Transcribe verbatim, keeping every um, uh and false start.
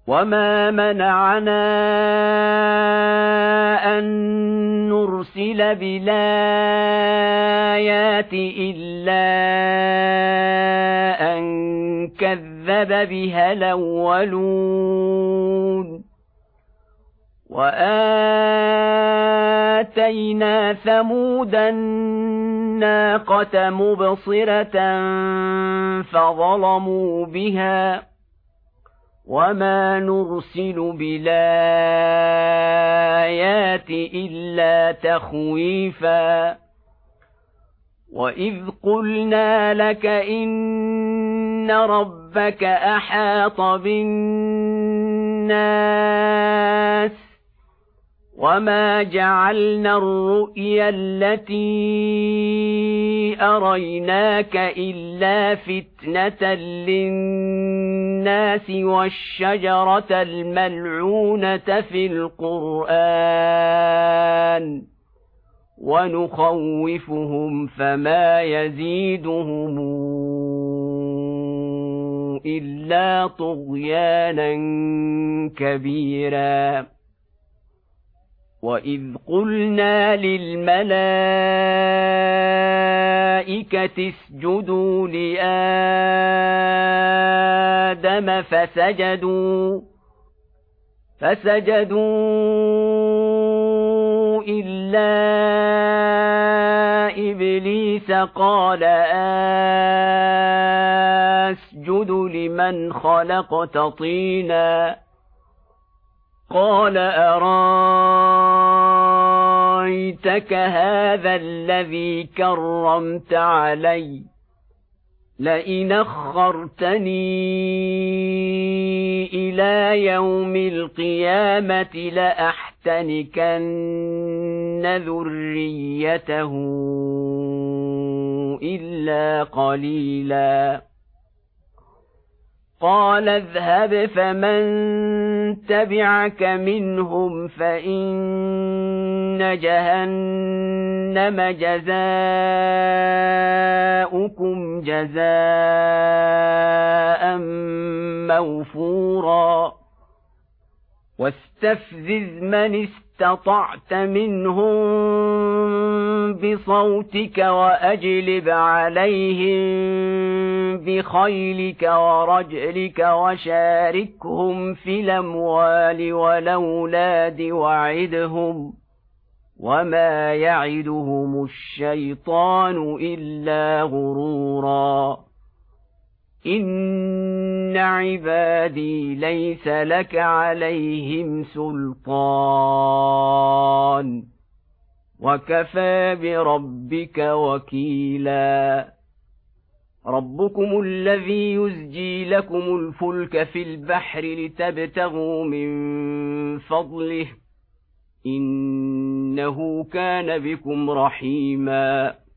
وما منعنا أن نرسل بالآيات إلا أن كذب بها الأولون وآتينا ثمود الناقة مبصرة فظلموا بها وما نرسل بالآيات إلا تخويفا وإذ قلنا لك إن ربك أحاط بالناس وما جعلنا الرؤيا التي أريناك إلا فتنة للناس والشجرة الملعونة في القرآن ونخوفهم فما يزيدهم إلا طغيانا كبيرا وإذ قلنا للملائكة اسجدوا لآدم فسجدوا فسجدوا إلا إبليس قال أسجد لمن خلقت طينا قال أرايتك هذا الذي كرمت علي لئن أخرتني إلى يوم القيامة لأحتنكن ذريته إلا قليلا قال اذهب فمن تبعك منهم فإن جهنم جزاؤكم جزاء موفورا واستفزز من استطعت منهم بصوتك وأجلب عليهم بخيلك ورجلك وشاركهم في الأموال والأولاد وعدهم وما يعدهم الشيطان إلا غرورا إن عبادي ليس لك عليهم سلطان وكفى بربك وكيلا ربكم الذي يزجي لكم الفلك في البحر لتبتغوا من فضله إنه كان بكم رحيما